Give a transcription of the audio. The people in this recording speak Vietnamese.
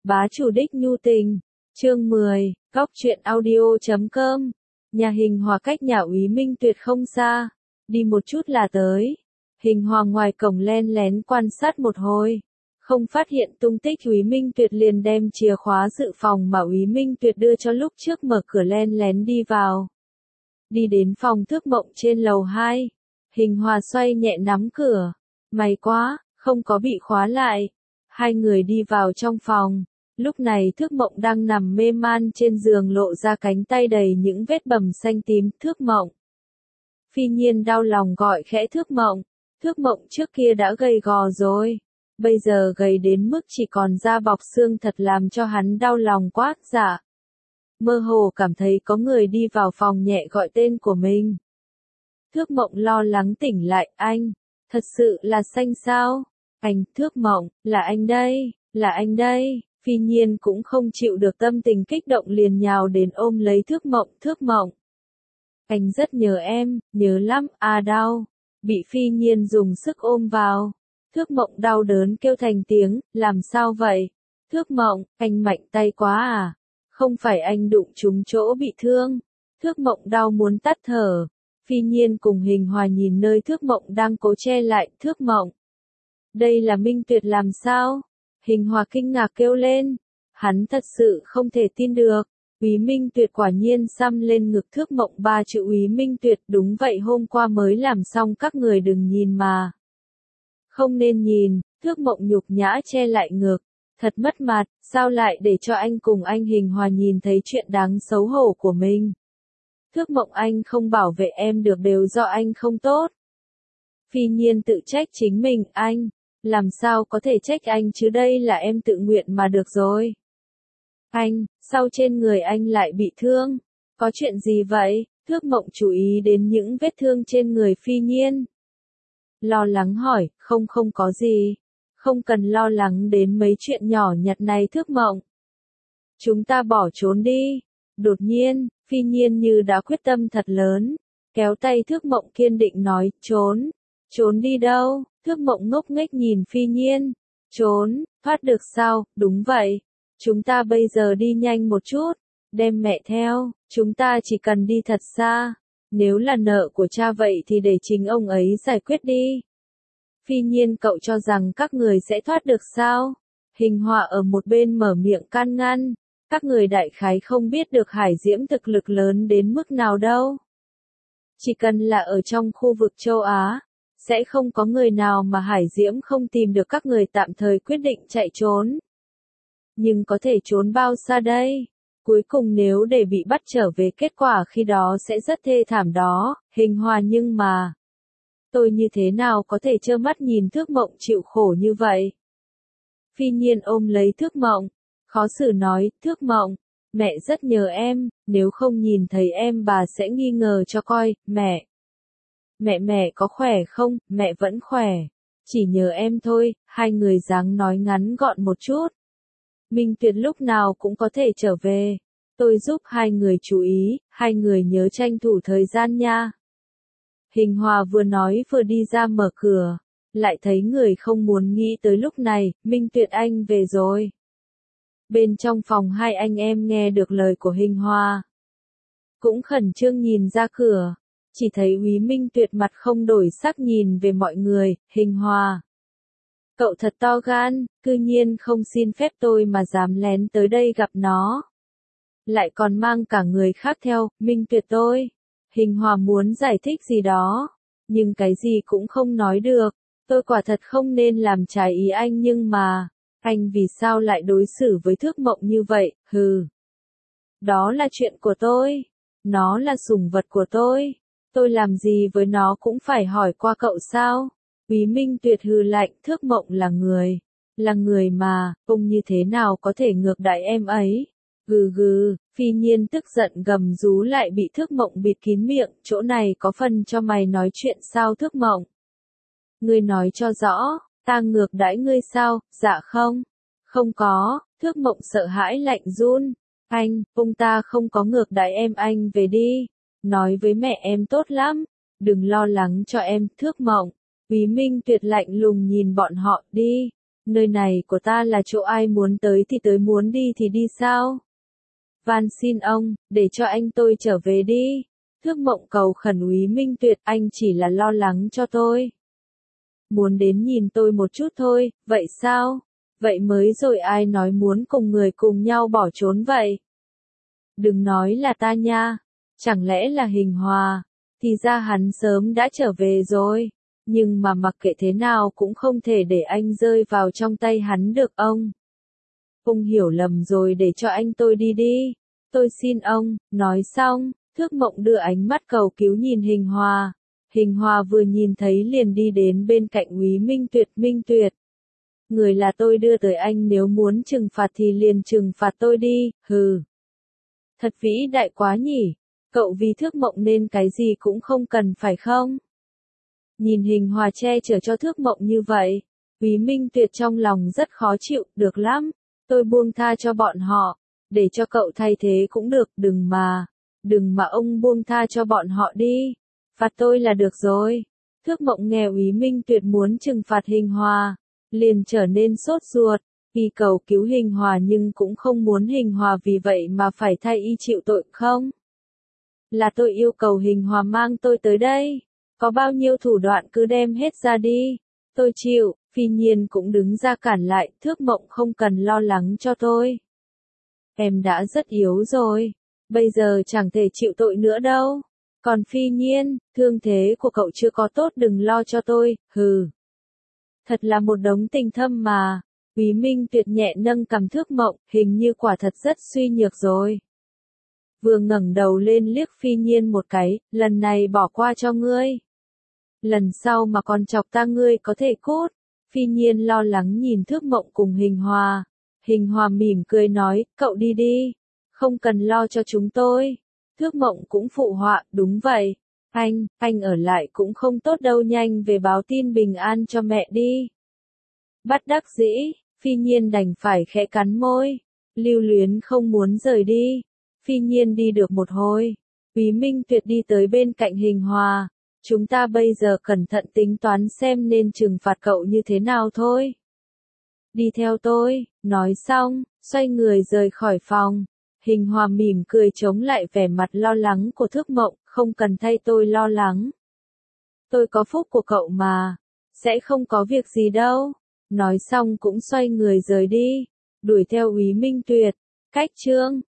Bá chủ đích nhu tình. Chương 10, Góc truyện audio.com. Nhà Hình Hòa cách nhà Úy Minh Tuyệt không xa, đi một chút là tới. Hình Hòa ngoài cổng len lén quan sát một hồi, không phát hiện tung tích Úy Minh Tuyệt liền đem chìa khóa dự phòng mà Úy Minh Tuyệt đưa cho lúc trước mở cửa len lén đi vào. Đi đến phòng Thước Mộng trên lầu 2, Hình Hòa xoay nhẹ nắm cửa, may quá, không có bị khóa lại. Hai người đi vào trong phòng, lúc này Thước Mộng đang nằm mê man trên giường lộ ra cánh tay đầy những vết bầm xanh tím. Thước Mộng. Phi Nhiên đau lòng gọi khẽ Thước Mộng. Thước Mộng trước kia đã gầy gò rồi, bây giờ gầy đến mức chỉ còn da bọc xương thật làm cho hắn đau lòng quá. Dạ. Mơ hồ cảm thấy có người đi vào phòng nhẹ gọi tên của mình. Thước Mộng lo lắng tỉnh lại. Anh, thật sự là Xanh sao? Anh, Thước Mộng, là anh đây, là anh đây. Phi Nhiên cũng không chịu được tâm tình kích động liền nhào đến ôm lấy Thước Mộng. Thước Mộng, anh rất nhớ em, nhớ lắm. Đau. Bị Phi Nhiên dùng sức ôm vào. Thước Mộng đau đớn kêu thành tiếng, làm sao vậy? Thước Mộng, anh mạnh tay quá à? Không phải anh đụng trúng chỗ bị thương. Thước Mộng đau muốn tắt thở. Phi Nhiên cùng Hình Hòa nhìn nơi Thước Mộng đang cố che lại. Thước Mộng, đây là Minh Tuyệt làm sao? Hình Hòa kinh ngạc kêu lên. Hắn thật sự không thể tin được. Úy Minh Tuyệt quả nhiên xăm lên ngực Thước Mộng 3 chữ Úy Minh Tuyệt. Đúng vậy, hôm qua mới làm xong, các người đừng nhìn mà. Không nên nhìn. Thước Mộng nhục nhã che lại ngực. Thật mất mặt, sao lại để cho anh cùng anh Hình Hòa nhìn thấy chuyện đáng xấu hổ của mình. Thước Mộng, anh không bảo vệ em được đều do anh không tốt. Phi Nhiên tự trách chính mình. Anh, làm sao có thể trách anh chứ, đây là em tự nguyện mà được rồi. Anh, sao trên người anh lại bị thương? Có chuyện gì vậy? Thước Mộng chú ý đến những vết thương trên người Phi Nhiên. Lo lắng hỏi. Không có gì. Không cần lo lắng đến mấy chuyện nhỏ nhặt này Thước Mộng. Chúng ta bỏ trốn đi. Đột nhiên, Phi Nhiên như đã quyết tâm thật lớn, kéo tay Thước Mộng kiên định nói. Trốn. Trốn đi đâu? Thước Mộng ngốc nghếch nhìn Phi Nhiên. Trốn, thoát được sao? Đúng vậy. Chúng ta bây giờ đi nhanh một chút, đem mẹ theo, chúng ta chỉ cần đi thật xa. Nếu là nợ của cha vậy thì để chính ông ấy giải quyết đi. Phi Nhiên, cậu cho rằng các người sẽ thoát được sao? Hình Hòa ở một bên mở miệng can ngăn. Các người đại khái không biết được Hải Diễm thực lực lớn đến mức nào đâu. Chỉ cần là ở trong khu vực châu Á, sẽ không có người nào mà Hải Diễm không tìm được. Các người tạm thời quyết định chạy trốn. Nhưng có thể trốn bao xa đây? Cuối cùng nếu để bị bắt trở về, kết quả khi đó sẽ rất thê thảm đó. Hình Hòa, nhưng mà tôi như thế nào có thể trơ mắt nhìn Thước Mộng chịu khổ như vậy? Phi Nhiên ôm lấy Thước Mộng, khó xử nói. Thước Mộng, mẹ rất nhớ em, nếu không nhìn thấy em bà sẽ nghi ngờ cho coi. Mẹ có khỏe không? Mẹ vẫn khỏe, chỉ nhớ em thôi. Hai người dáng nói ngắn gọn một chút. Minh Tuyệt lúc nào cũng có thể trở về. Tôi giúp hai người chú ý, hai người nhớ tranh thủ thời gian nha. Hình Hòa vừa nói vừa đi ra mở cửa, lại thấy người không muốn nghĩ tới lúc này. Minh Tuyệt, anh về rồi. Bên trong phòng hai anh em nghe được lời của Hình Hòa, cũng khẩn trương nhìn ra cửa, chỉ thấy Úy Minh Tuyệt mặt không đổi sắc nhìn về mọi người. Hình Hòa, cậu thật to gan, cư nhiên không xin phép tôi mà dám lén tới đây gặp nó. Lại còn mang cả người khác theo. Minh Tuyệt, tôi. Hình Hòa muốn giải thích gì đó, nhưng cái gì cũng không nói được. Tôi quả thật không nên làm trái ý anh, nhưng mà, anh vì sao lại đối xử với Thước Mộng như vậy? Hừ. Đó là chuyện của tôi. Nó là sủng vật của tôi. Tôi làm gì với nó cũng phải hỏi qua cậu sao? Úy Minh Tuyệt hừ lạnh. Thước Mộng là người mà, ông như thế nào có thể ngược đãi em ấy? Gừ gừ. Phi Nhiên tức giận gầm rú lại bị Thước Mộng bịt kín miệng. Chỗ này có phần cho mày nói chuyện sao Thước Mộng? Ngươi nói cho rõ, ta ngược đãi ngươi sao? Dạ không. Không có. Thước Mộng sợ hãi lạnh run. Anh, ông ta không có ngược đãi em, anh về đi. Nói với mẹ em tốt lắm. Đừng lo lắng cho em. Thước Mộng. Úy Minh Tuyệt lạnh lùng nhìn bọn họ. Đi. Nơi này của ta là chỗ ai muốn tới thì tới, muốn đi thì đi sao? Van xin ông, để cho anh tôi trở về đi. Thước Mộng cầu khẩn Úy Minh Tuyệt, anh chỉ là lo lắng cho tôi. Muốn đến nhìn tôi một chút thôi, vậy sao? Vậy mới rồi, ai nói muốn cùng người cùng nhau bỏ trốn vậy? Đừng nói là ta nha. Chẳng lẽ là Hình Hòa? Thì ra hắn sớm đã trở về rồi. Nhưng mà mặc kệ thế nào cũng không thể để anh rơi vào trong tay hắn được ông. Ông hiểu lầm rồi, để cho anh tôi đi đi. Tôi xin ông. Nói xong, Thước Mộng đưa ánh mắt cầu cứu nhìn Hình Hòa. Hình Hòa vừa nhìn thấy liền đi đến bên cạnh Úy Minh Tuyệt. Minh Tuyệt, người là tôi đưa tới anh, nếu muốn trừng phạt thì liền trừng phạt tôi đi, hừ. Thật vĩ đại quá nhỉ, cậu vì Thước Mộng nên cái gì cũng không cần phải không? Nhìn Hình Hòa che chở cho Thước Mộng như vậy, Úy Minh Tuyệt trong lòng rất khó chịu. Được lắm, tôi buông tha cho bọn họ, để cho cậu thay thế cũng được, đừng mà ông buông tha cho bọn họ đi, phạt tôi là được rồi. Thước Mộng nghe Úy Minh Tuyệt muốn trừng phạt Hình Hòa, liền trở nên sốt ruột, y cầu cứu Hình Hòa nhưng cũng không muốn Hình Hòa vì vậy mà phải thay y chịu tội. Không, là tôi yêu cầu Hình Hòa mang tôi tới đây, có bao nhiêu thủ đoạn cứ đem hết ra đi, tôi chịu. Phi Nhiên cũng đứng ra cản lại, Thước Mộng không cần lo lắng cho tôi. Em đã rất yếu rồi, bây giờ chẳng thể chịu tội nữa đâu. Còn Phi Nhiên, thương thế của cậu chưa có tốt, đừng lo cho tôi, hừ. Thật là một đống tình thâm mà. Úy Minh Tuyệt nhẹ nâng cằm Thước Mộng, hình như quả thật rất suy nhược rồi. Vừa ngẩng đầu lên liếc Phi Nhiên một cái, lần này bỏ qua cho ngươi. Lần sau mà còn chọc ta ngươi có thể cút. Phi Nhiên lo lắng nhìn Thước Mộng cùng Hình Hòa. Hình Hòa mỉm cười nói, cậu đi đi, không cần lo cho chúng tôi. Thước Mộng cũng phụ họa, đúng vậy. Anh ở lại cũng không tốt đâu, nhanh về báo tin bình an cho mẹ đi. Bất đắc dĩ, Phi Nhiên đành phải khẽ cắn môi. Lưu Luyến không muốn rời đi. Phi Nhiên đi được một hồi, Úy Minh Tuyệt đi tới bên cạnh Hình Hòa. Chúng ta bây giờ cẩn thận tính toán xem nên trừng phạt cậu như thế nào thôi. Đi theo tôi, nói xong, xoay người rời khỏi phòng. Hình Hòa mỉm cười chống lại vẻ mặt lo lắng của Thước Mộng, không cần thay tôi lo lắng. Tôi có phúc của cậu mà, sẽ không có việc gì đâu. Nói xong cũng xoay người rời đi, đuổi theo Úy Minh Tuyệt. Cách chương